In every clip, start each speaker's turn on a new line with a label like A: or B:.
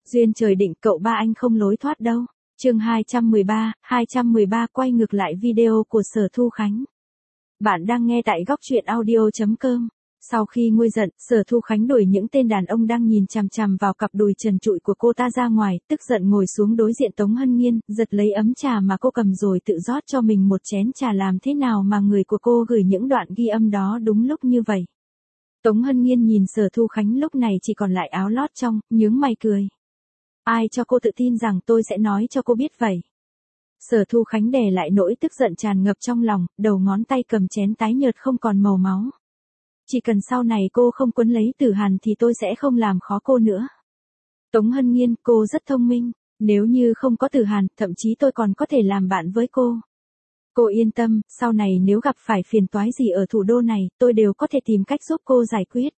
A: Duyên trời định cậu ba anh không lối thoát đâu. Chương 213 quay ngược lại video của Sở Thu Khánh. Bạn đang nghe tại góc truyện audio.com. Sau khi nguôi giận, Sở Thu Khánh đuổi những tên đàn ông đang nhìn chằm chằm vào cặp đùi trần trụi của cô ta ra ngoài, tức giận ngồi xuống đối diện Tống Hân Nhiên, giật lấy ấm trà mà cô cầm rồi tự rót cho mình một chén trà. Làm thế nào mà người của cô gửi những đoạn ghi âm đó đúng lúc như vậy? Tống Hân Nhiên nhìn Sở Thu Khánh lúc này chỉ còn lại áo lót trong, nhướng mày cười. Ai cho cô tự tin rằng tôi sẽ nói cho cô biết vậy? Sở Thu Khánh đè lại nỗi tức giận tràn ngập trong lòng, đầu ngón tay cầm chén tái nhợt không còn màu máu. Chỉ cần sau này cô không quấn lấy Tử Hàn thì tôi sẽ không làm khó cô nữa. Tống Hân Nhiên, cô rất thông minh. Nếu như không có Tử Hàn, thậm chí tôi còn có thể làm bạn với cô. Cô yên tâm, sau này nếu gặp phải phiền toái gì ở thủ đô này, tôi đều có thể tìm cách giúp cô giải quyết.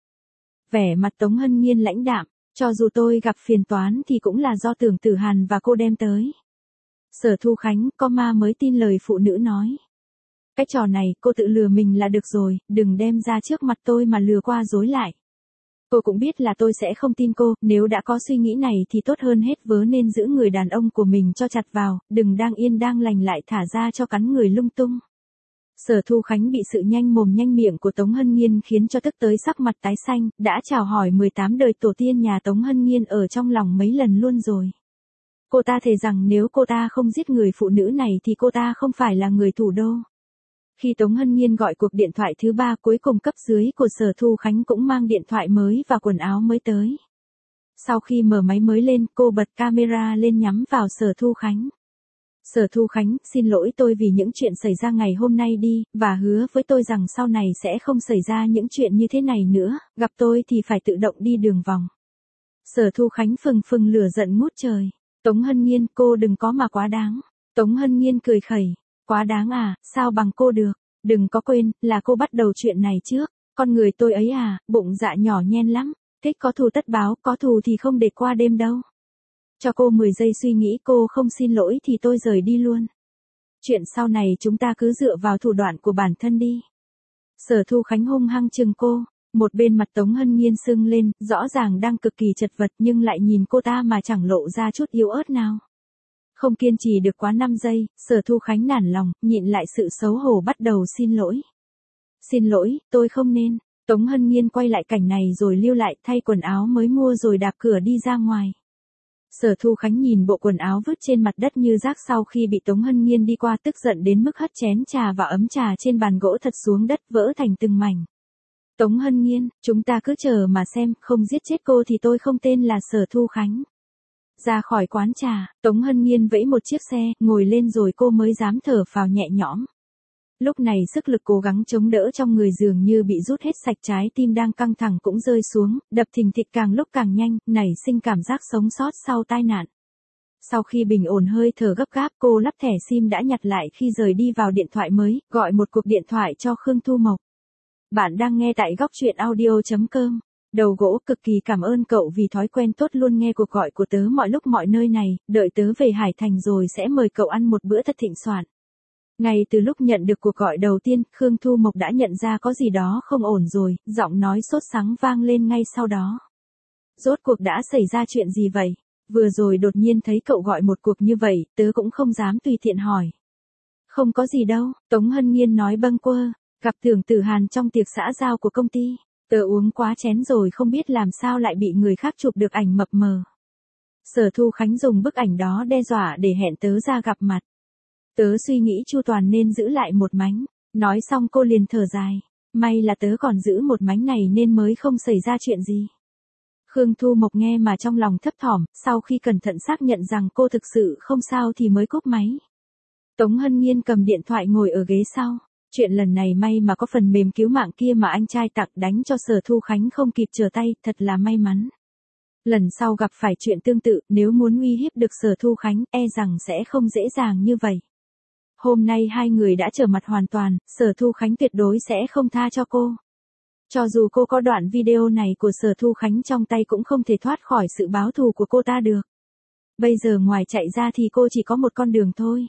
A: Vẻ mặt Tống Hân Nhiên lãnh đạm. Cho dù tôi gặp phiền toán thì cũng là do Tưởng Tử Hàn và cô đem tới. Sở Thu Khánh, có ma mới tin lời phụ nữ nói. Cái trò này, cô tự lừa mình là được rồi, đừng đem ra trước mặt tôi mà lừa qua dối lại. Cô cũng biết là tôi sẽ không tin cô, nếu đã có suy nghĩ này thì tốt hơn hết vớ nên giữ người đàn ông của mình cho chặt vào, đừng đang yên đang lành lại thả ra cho cắn người lung tung. Sở Thu Khánh bị sự nhanh mồm nhanh miệng của Tống Hân Nhiên khiến cho tức tới sắc mặt tái xanh, đã chào hỏi 18 đời tổ tiên nhà Tống Hân Nhiên ở trong lòng mấy lần luôn rồi. Cô ta thề rằng nếu cô ta không giết người phụ nữ này thì cô ta không phải là người thủ đô. Khi Tống Hân Nhiên gọi cuộc điện thoại thứ 3 cuối cùng cấp dưới của Sở Thu Khánh cũng mang điện thoại mới và quần áo mới tới. Sau khi mở máy mới lên, cô bật camera lên nhắm vào Sở Thu Khánh. Sở Thu Khánh, xin lỗi tôi vì những chuyện xảy ra ngày hôm nay đi, và hứa với tôi rằng sau này sẽ không xảy ra những chuyện như thế này nữa, gặp tôi thì phải tự động đi đường vòng. Sở Thu Khánh phừng phừng lửa giận ngút trời. Tống Hân Nhiên, cô đừng có mà quá đáng. Tống Hân Nhiên cười khẩy. Quá đáng à, sao bằng cô được? Đừng có quên, là cô bắt đầu chuyện này trước. Con người tôi ấy à, bụng dạ nhỏ nhen lắm. Thích có thù tất báo, có thù thì không để qua đêm đâu. Cho cô 10 giây suy nghĩ, cô không xin lỗi thì tôi rời đi luôn. Chuyện sau này chúng ta cứ dựa vào thủ đoạn của bản thân đi. Sở Thu Khánh hung hăng chừng cô. Một bên mặt Tống Hân Nhiên sưng lên, rõ ràng đang cực kỳ chật vật nhưng lại nhìn cô ta mà chẳng lộ ra chút yếu ớt nào. Không kiên trì được quá 5 giây, Sở Thu Khánh nản lòng, nhịn lại sự xấu hổ bắt đầu xin lỗi. Xin lỗi, tôi không nên. Tống Hân Nhiên quay lại cảnh này rồi lưu lại thay quần áo mới mua rồi đạp cửa đi ra ngoài. Sở Thu Khánh nhìn bộ quần áo vứt trên mặt đất như rác sau khi bị Tống Hân Nhiên đi qua tức giận đến mức hất chén trà và ấm trà trên bàn gỗ thật xuống đất vỡ thành từng mảnh. Tống Hân Nhiên, chúng ta cứ chờ mà xem, không giết chết cô thì tôi không tên là Sở Thu Khánh. Ra khỏi quán trà, Tống Hân Nhiên vẫy một chiếc xe, ngồi lên rồi cô mới dám thở phào nhẹ nhõm. Lúc này sức lực cố gắng chống đỡ trong người dường như bị rút hết sạch, trái tim đang căng thẳng cũng rơi xuống, đập thình thịch càng lúc càng nhanh, nảy sinh cảm giác sống sót sau tai nạn. Sau khi bình ổn hơi thở gấp gáp, cô lắp thẻ SIM đã nhặt lại khi rời đi vào điện thoại mới, gọi một cuộc điện thoại cho Khương Thu Mộc. Bạn đang nghe tại góc truyện audio.com. Đầu gỗ, cực kỳ cảm ơn cậu vì thói quen tốt luôn nghe cuộc gọi của tớ mọi lúc mọi nơi này, đợi tớ về Hải Thành rồi sẽ mời cậu ăn một bữa thật thịnh soạn. Ngay từ lúc nhận được cuộc gọi đầu tiên, Khương Thu Mộc đã nhận ra có gì đó không ổn rồi, giọng nói sốt sắng vang lên ngay sau đó. Rốt cuộc đã xảy ra chuyện gì vậy? Vừa rồi đột nhiên thấy cậu gọi một cuộc như vậy, tớ cũng không dám tùy tiện hỏi. Không có gì đâu, Tống Hân Nhiên nói bâng quơ, gặp Tưởng Tử Hàn trong tiệc xã giao của công ty. Tớ uống quá chén rồi không biết làm sao lại bị người khác chụp được ảnh mập mờ. Sở Thu Khánh dùng bức ảnh đó đe dọa để hẹn tớ ra gặp mặt. Tớ suy nghĩ chu toàn nên giữ lại một mánh. Nói xong cô liền thở dài. May là tớ còn giữ một mánh này nên mới không xảy ra chuyện gì. Khương Thu Mộc nghe mà trong lòng thấp thỏm, sau khi cẩn thận xác nhận rằng cô thực sự không sao thì mới cúp máy. Tống Hân Nhiên cầm điện thoại ngồi ở ghế sau. Chuyện lần này may mà có phần mềm cứu mạng kia mà anh trai tặng đánh cho Sở Thu Khánh không kịp trở tay, thật là may mắn. Lần sau gặp phải chuyện tương tự, nếu muốn uy hiếp được Sở Thu Khánh, e rằng sẽ không dễ dàng như vậy. Hôm nay hai người đã trở mặt hoàn toàn, Sở Thu Khánh tuyệt đối sẽ không tha cho cô. Cho dù cô có đoạn video này của Sở Thu Khánh trong tay cũng không thể thoát khỏi sự báo thù của cô ta được. Bây giờ ngoài chạy ra thì cô chỉ có một con đường thôi.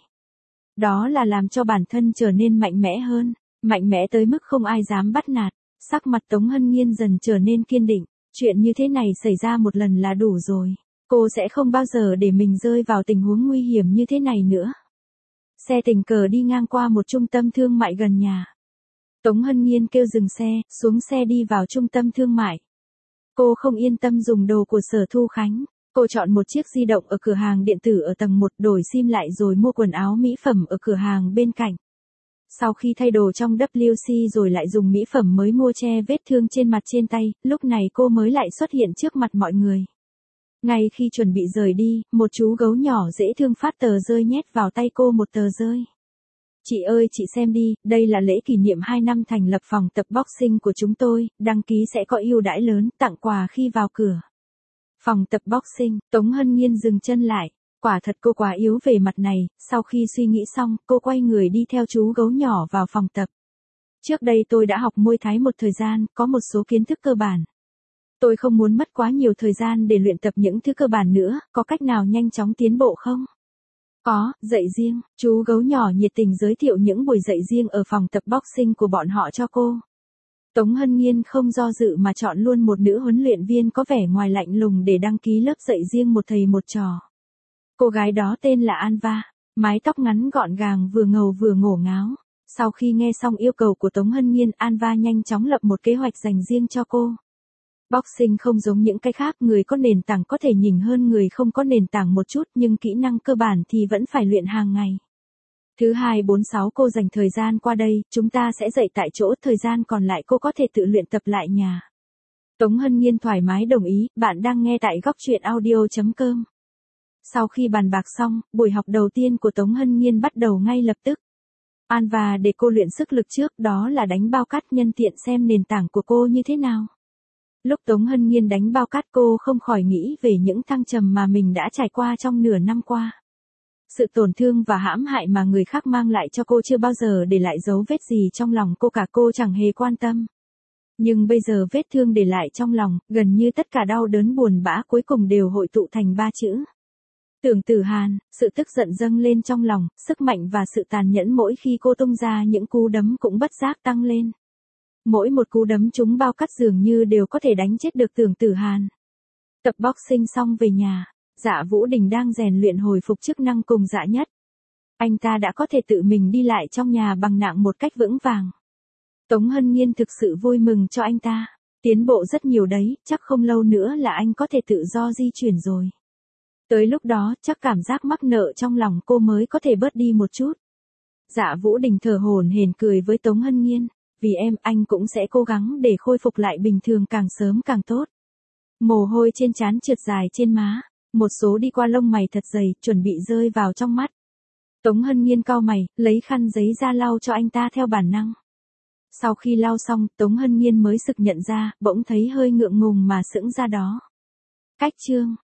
A: Đó là làm cho bản thân trở nên mạnh mẽ hơn, mạnh mẽ tới mức không ai dám bắt nạt. Sắc mặt Tống Hân Nhiên dần trở nên kiên định, chuyện như thế này xảy ra một lần là đủ rồi. Cô sẽ không bao giờ để mình rơi vào tình huống nguy hiểm như thế này nữa. Xe tình cờ đi ngang qua một trung tâm thương mại gần nhà. Tống Hân Nhiên kêu dừng xe, xuống xe đi vào trung tâm thương mại. Cô không yên tâm dùng đồ của Sở Thu Khánh. Cô chọn một chiếc di động ở cửa hàng điện tử ở tầng 1, đổi sim lại rồi mua quần áo mỹ phẩm ở cửa hàng bên cạnh. Sau khi thay đồ trong WC rồi lại dùng mỹ phẩm mới mua che vết thương trên mặt trên tay, lúc này cô mới lại xuất hiện trước mặt mọi người. Ngay khi chuẩn bị rời đi, một chú gấu nhỏ dễ thương phát tờ rơi nhét vào tay cô một tờ rơi. Chị ơi chị xem đi, đây là lễ kỷ niệm 2 năm thành lập phòng tập boxing của chúng tôi, đăng ký sẽ có ưu đãi lớn, tặng quà khi vào cửa. Phòng tập boxing, Tống Hân Nhiên dừng chân lại, quả thật cô quá yếu về mặt này, sau khi suy nghĩ xong, cô quay người đi theo chú gấu nhỏ vào phòng tập. Trước đây tôi đã học Muay Thái một thời gian, có một số kiến thức cơ bản. Tôi không muốn mất quá nhiều thời gian để luyện tập những thứ cơ bản nữa, có cách nào nhanh chóng tiến bộ không? Có, dạy riêng, chú gấu nhỏ nhiệt tình giới thiệu những buổi dạy riêng ở phòng tập boxing của bọn họ cho cô. Tống Hân Nhiên không do dự mà chọn luôn một nữ huấn luyện viên có vẻ ngoài lạnh lùng để đăng ký lớp dạy riêng một thầy một trò. Cô gái đó tên là Anva, mái tóc ngắn gọn gàng vừa ngầu vừa ngổ ngáo. Sau khi nghe xong yêu cầu của Tống Hân Nhiên, Anva nhanh chóng lập một kế hoạch dành riêng cho cô. Boxing không giống những cái khác, người có nền tảng có thể nhỉnh hơn người không có nền tảng một chút, nhưng kỹ năng cơ bản thì vẫn phải luyện hàng ngày. Thứ 246 cô dành thời gian qua đây, chúng ta sẽ dạy tại chỗ, thời gian còn lại cô có thể tự luyện tập lại nhà. Tống Hân Nhiên thoải mái đồng ý, bạn đang nghe tại góc truyện audio.com. Sau khi bàn bạc xong, buổi học đầu tiên của Tống Hân Nhiên bắt đầu ngay lập tức. Anva để cô luyện sức lực trước, đó là đánh bao cát, nhân tiện xem nền tảng của cô như thế nào. Lúc Tống Hân Nhiên đánh bao cát cô không khỏi nghĩ về những thăng trầm mà mình đã trải qua trong nửa năm qua. Sự tổn thương và hãm hại mà người khác mang lại cho cô chưa bao giờ để lại dấu vết gì trong lòng cô cả, cô chẳng hề quan tâm. Nhưng bây giờ vết thương để lại trong lòng, gần như tất cả đau đớn buồn bã cuối cùng đều hội tụ thành 3 chữ. Tưởng Tử Hàn, sự tức giận dâng lên trong lòng, sức mạnh và sự tàn nhẫn mỗi khi cô tung ra những cú đấm cũng bất giác tăng lên. Mỗi một cú đấm trúng bao cát dường như đều có thể đánh chết được Tưởng Tử Hàn. Tập boxing xong về nhà, Dạ Vũ Đình đang rèn luyện hồi phục chức năng cùng Dạ Nhất. Anh ta đã có thể tự mình đi lại trong nhà bằng nạng một cách vững vàng. Tống Hân Nhiên thực sự vui mừng cho anh ta. Tiến bộ rất nhiều đấy, chắc không lâu nữa là anh có thể tự do di chuyển rồi. Tới lúc đó, chắc cảm giác mắc nợ trong lòng cô mới có thể bớt đi một chút. Dạ Vũ Đình thở hổn hển cười với Tống Hân Nhiên. Vì em, anh cũng sẽ cố gắng để khôi phục lại bình thường càng sớm càng tốt. Mồ hôi trên trán trượt dài trên má. Một số đi qua lông mày thật dày, chuẩn bị rơi vào trong mắt. Tống Hân Nhiên cau mày, lấy khăn giấy ra lau cho anh ta theo bản năng. Sau khi lau xong, Tống Hân Nhiên mới sực nhận ra, bỗng thấy hơi ngượng ngùng mà sững ra đó. Cách chương.